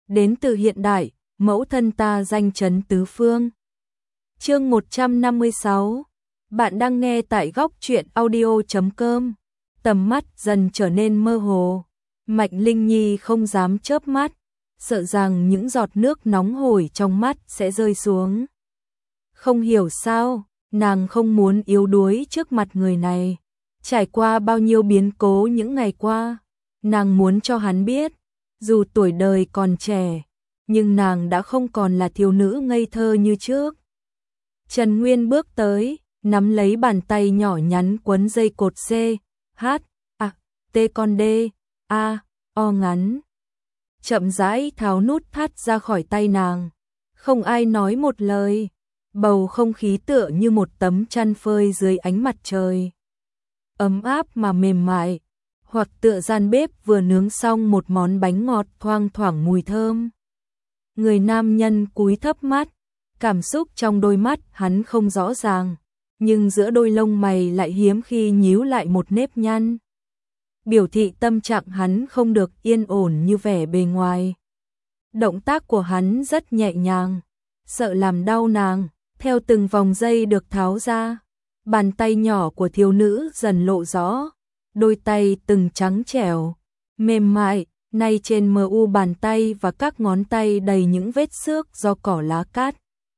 đến từ hiện đại, mẫu thân ta danh chấn tứ phương. Chương 156. Bạn đang nghe tại góc truyện audio.com. Tầm mắt dần trở nên mơ hồ. Mạnh Linh Nhi không dám chớp mắt, sợ rằng những giọt nước nóng hổi trong mắt sẽ rơi xuống. Không hiểu sao, nàng không muốn yếu đuối trước mặt người này. Trải qua bao nhiêu biến cố những ngày qua, nàng muốn cho hắn biết, dù tuổi đời còn trẻ, nhưng nàng đã không còn là thiếu nữ ngây thơ như trước. Trần Nguyên bước tới, nắm lấy bàn tay nhỏ nhắn quấn dây cột C, H, A, T con D, A, O ngắn. Chậm rãi tháo nút thắt ra khỏi tay nàng. Không ai nói một lời. Bầu không khí tựa như một tấm chăn phơi dưới ánh mặt trời. Ấm áp mà mềm mại, hoặc tựa gian bếp vừa nướng xong một món bánh ngọt thoang thoảng mùi thơm. Người nam nhân cúi thấp mắt, cảm xúc trong đôi mắt hắn không rõ ràng, nhưng giữa đôi lông mày lại hiếm khi nhíu lại một nếp nhăn. Biểu thị tâm trạng hắn không được yên ổn như vẻ bề ngoài. Động tác của hắn rất nhẹ nhàng, sợ làm đau nàng, theo từng vòng dây được tháo ra. Bàn tay nhỏ của thiếu nữ dần lộ rõ, đôi tay từng trắng trẻo, mềm mại, nay trên mu bàn tay và các ngón tay đầy những vết xước do cỏ lá cát.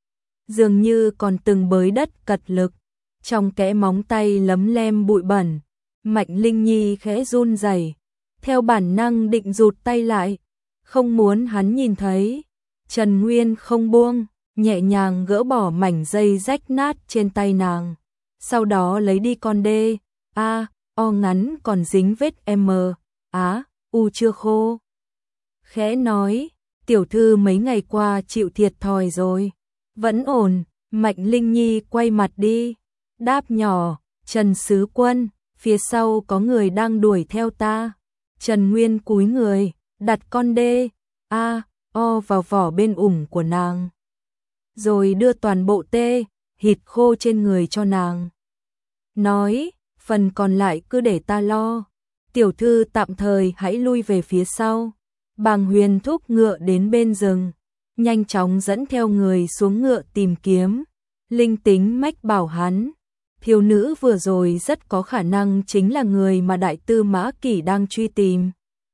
Dường như còn từng bới đất cật lực, trong kẽ móng tay lấm lem bụi bẩn. Mạnh Linh Nhi khẽ run rẩy, theo bản năng định rụt tay lại, không muốn hắn nhìn thấy. Trần Nguyên không buông, nhẹ nhàng gỡ bỏ mảnh dây rách nát trên tay nàng, sau đó lấy đi con D, A, O ngắn còn dính vết M, Á, U chưa khô. Khẽ nói, tiểu thư mấy ngày qua chịu thiệt thòi rồi. Vẫn ổn. Mạnh Linh Nhi quay mặt đi, đáp nhỏ, Trần Sứ Quân, phía sau có người đang đuổi theo ta. Trần Nguyên cúi người, đặt con D, A, O vào vỏ bên ủng của nàng, rồi đưa toàn bộ tê, hịt khô trên người cho nàng. Nói, phần còn lại cứ để ta lo. Tiểu thư tạm thời hãy lui về phía sau. Bàng Huyền thúc ngựa đến bên rừng, nhanh chóng dẫn theo người xuống ngựa tìm kiếm. Linh tính mách bảo hắn, thiếu nữ vừa rồi rất có khả năng chính là người mà Đại Tư Mã Kỷ đang truy tìm.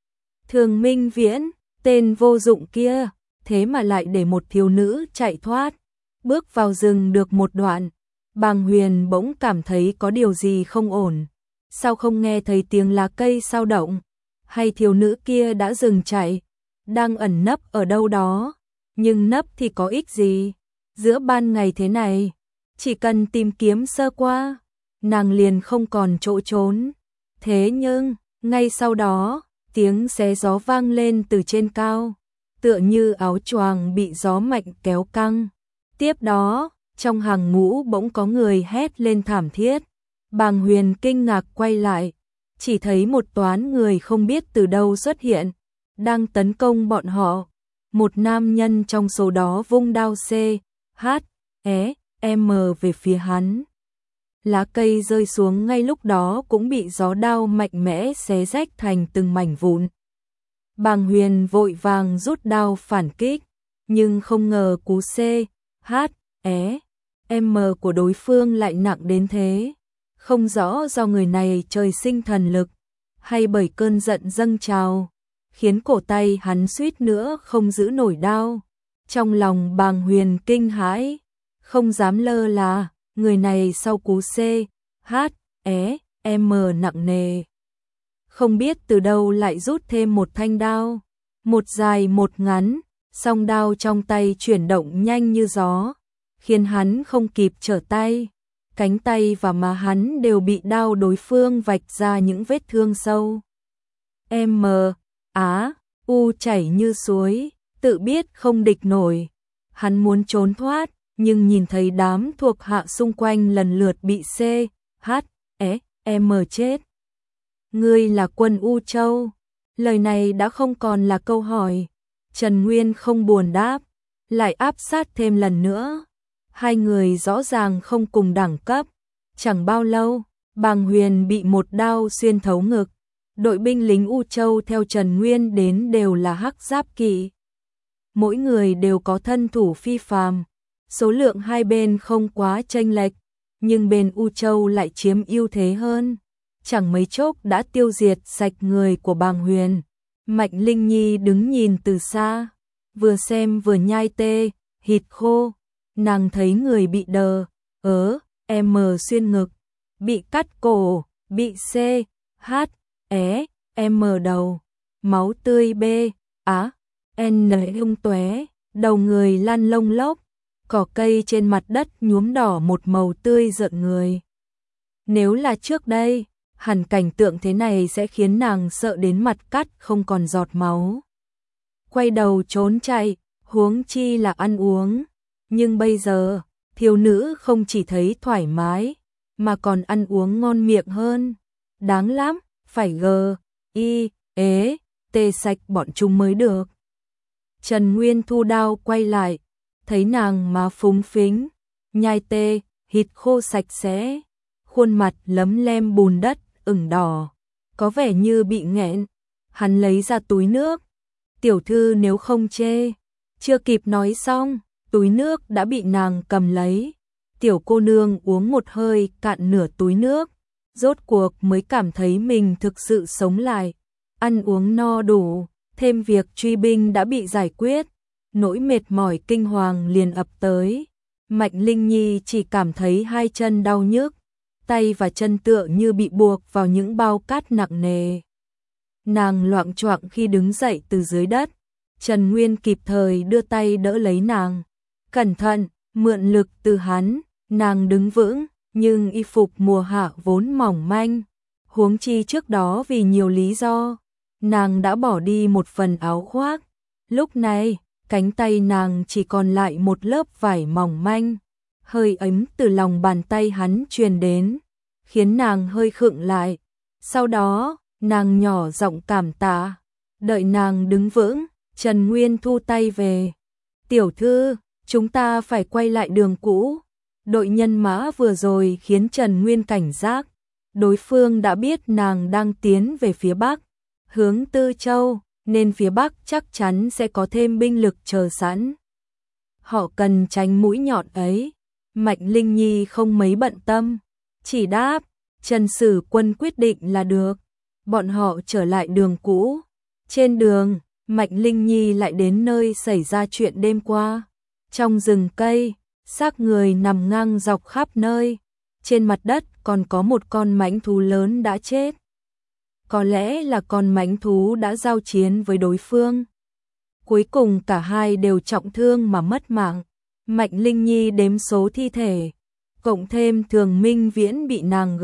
Thường Minh Viễn, tên vô dụng kia, thế mà lại để một thiếu nữ chạy thoát. Bước vào rừng được một đoạn, Bàng Huyền bỗng cảm thấy có điều gì không ổn. Sao không nghe thấy tiếng lá cây xao động? Hay thiếu nữ kia đã dừng chạy, đang ẩn nấp ở đâu đó? Nhưng nấp thì có ích gì? Giữa ban ngày thế này, chỉ cần tìm kiếm sơ qua, nàng liền không còn chỗ trốn. Thế nhưng, ngay sau đó, tiếng xé gió vang lên từ trên cao, tựa như áo choàng bị gió mạnh kéo căng. Tiếp đó, trong hàng ngũ bỗng có người hét lên thảm thiết. Bàng Huyền kinh ngạc quay lại, chỉ thấy một toán người không biết từ đâu xuất hiện, đang tấn công bọn họ. Một nam nhân trong số đó vung đao C, H, E, M về phía hắn. Lá cây rơi xuống ngay lúc đó cũng bị gió đao mạnh mẽ xé rách thành từng mảnh vụn. Bàng Huyền vội vàng rút đao phản kích, nhưng không ngờ cú C, H, E, M của đối phương lại nặng đến thế. Không rõ do người này trời sinh thần lực, hay bởi cơn giận dâng trào, khiến cổ tay hắn suýt nữa không giữ nổi đao. Trong lòng Bàng Huyền kinh hãi, không dám lơ là, người này sau cú C, H, E, M nặng nề, không biết từ đâu lại rút thêm một thanh đao, một dài một ngắn, song đao trong tay chuyển động nhanh như gió, khiến hắn không kịp trở tay. Cánh tay và má hắn đều bị đao đối phương vạch ra những vết thương sâu. M, Á, U chảy như suối, tự biết không địch nổi. Hắn muốn trốn thoát, nhưng nhìn thấy đám thuộc hạ xung quanh lần lượt bị C, H, E, M chết. Ngươi là quân U Châu. Lời này đã không còn là câu hỏi. Trần Nguyên không buồn đáp, lại áp sát thêm lần nữa. Hai người rõ ràng không cùng đẳng cấp. Chẳng bao lâu, Bàng Huyền bị một đao xuyên thấu ngực. Đội binh lính U Châu theo Trần Nguyên đến đều là hắc giáp kỵ. mỗi người đều có thân thủ phi phàm, số lượng hai bên không quá chênh lệch, nhưng bên U Châu lại chiếm ưu thế hơn. Chẳng mấy chốc đã tiêu diệt sạch người của Bàng Huyền. Mạnh Linh Nhi đứng nhìn từ xa, vừa xem vừa nhai tê, hít khô, nàng thấy người bị đờ, xuyên ngực, bị cắt cổ, bị đầu, máu tươi tung tóe, đầu người lăn lông lốc, cỏ cây trên mặt đất nhuốm đỏ một màu tươi rợn người. Nếu là trước đây, hẳn cảnh tượng thế này sẽ khiến nàng sợ đến mặt cắt không còn giọt máu. Quay đầu trốn chạy, huống chi là ăn uống. Nhưng bây giờ, thiếu nữ không chỉ thấy thoải mái, mà còn ăn uống ngon miệng hơn. Đáng lắm, phải tê sạch bọn chúng mới được. Trần Nguyên thu đao quay lại, thấy nàng má phúng phính, nhai tê, hít khô sạch sẽ, khuôn mặt lấm lem bùn đất, ửng đỏ, có vẻ như bị nghẹn. Hắn lấy ra túi nước. Tiểu thư nếu không chê. Chưa kịp nói xong, túi nước đã bị nàng cầm lấy. Tiểu cô nương uống một hơi cạn nửa túi nước, rốt cuộc mới cảm thấy mình thực sự sống lại. Ăn uống no đủ, thêm việc truy binh đã bị giải quyết, nỗi mệt mỏi kinh hoàng liền ập tới. Mạnh Linh Nhi chỉ cảm thấy hai chân đau nhức, tay và chân tựa như bị buộc vào những bao cát nặng nề. Nàng loạng choạng khi đứng dậy từ dưới đất. Trần Nguyên kịp thời đưa tay đỡ lấy nàng. Cẩn thận, mượn lực từ hắn, nàng đứng vững, nhưng y phục mùa hạ vốn mỏng manh. Huống chi trước đó vì nhiều lý do, nàng đã bỏ đi một phần áo khoác. Lúc này, cánh tay nàng chỉ còn lại một lớp vải mỏng manh. Hơi ấm từ lòng bàn tay hắn truyền đến, khiến nàng hơi khựng lại. Sau đó, nàng nhỏ giọng cảm tạ. Đợi nàng đứng vững, Trần Nguyên thu tay về. Tiểu thư, chúng ta phải quay lại đường cũ. Đội nhân mã vừa rồi khiến Trần Nguyên cảnh giác. Đối phương đã biết nàng đang tiến về phía Bắc, hướng Tư Châu, nên phía Bắc chắc chắn sẽ có thêm binh lực chờ sẵn. Họ cần tránh mũi nhọn ấy. Mạnh Linh Nhi không mấy bận tâm, chỉ đáp, Trần Sử Quân quyết định là được. Bọn họ trở lại đường cũ. Trên đường, Mạnh Linh Nhi lại đến nơi xảy ra chuyện đêm qua. Trong rừng cây, xác người nằm ngang dọc khắp nơi. Trên mặt đất còn có một con mãnh thú lớn đã chết. Có lẽ là con mãnh thú đã giao chiến với đối phương. Cuối cùng cả hai đều trọng thương mà mất mạng. Mạnh Linh Nhi đếm số thi thể, cộng thêm Thường Minh Viễn bị nàng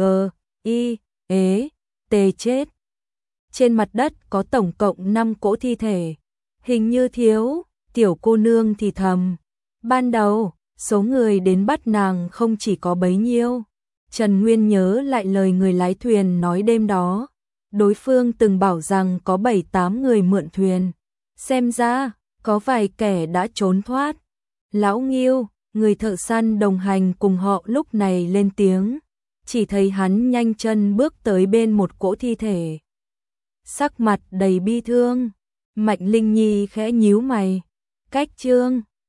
chết. Trên mặt đất có tổng cộng 5 cỗ thi thể, hình như thiếu. Tiểu cô nương thì thầm, ban đầu, số người đến bắt nàng không chỉ có bấy nhiêu. Trần Nguyên nhớ lại lời người lái thuyền nói đêm đó, đối phương từng bảo rằng có 7-8 người mượn thuyền, xem ra, có vài kẻ đã trốn thoát. Lão Nghiêu, người thợ săn đồng hành cùng họ lúc này lên tiếng, chỉ thấy hắn nhanh chân bước tới bên một cỗ thi thể. Sắc mặt đầy bi thương, Mạnh Linh Nhi khẽ nhíu mày, cách chương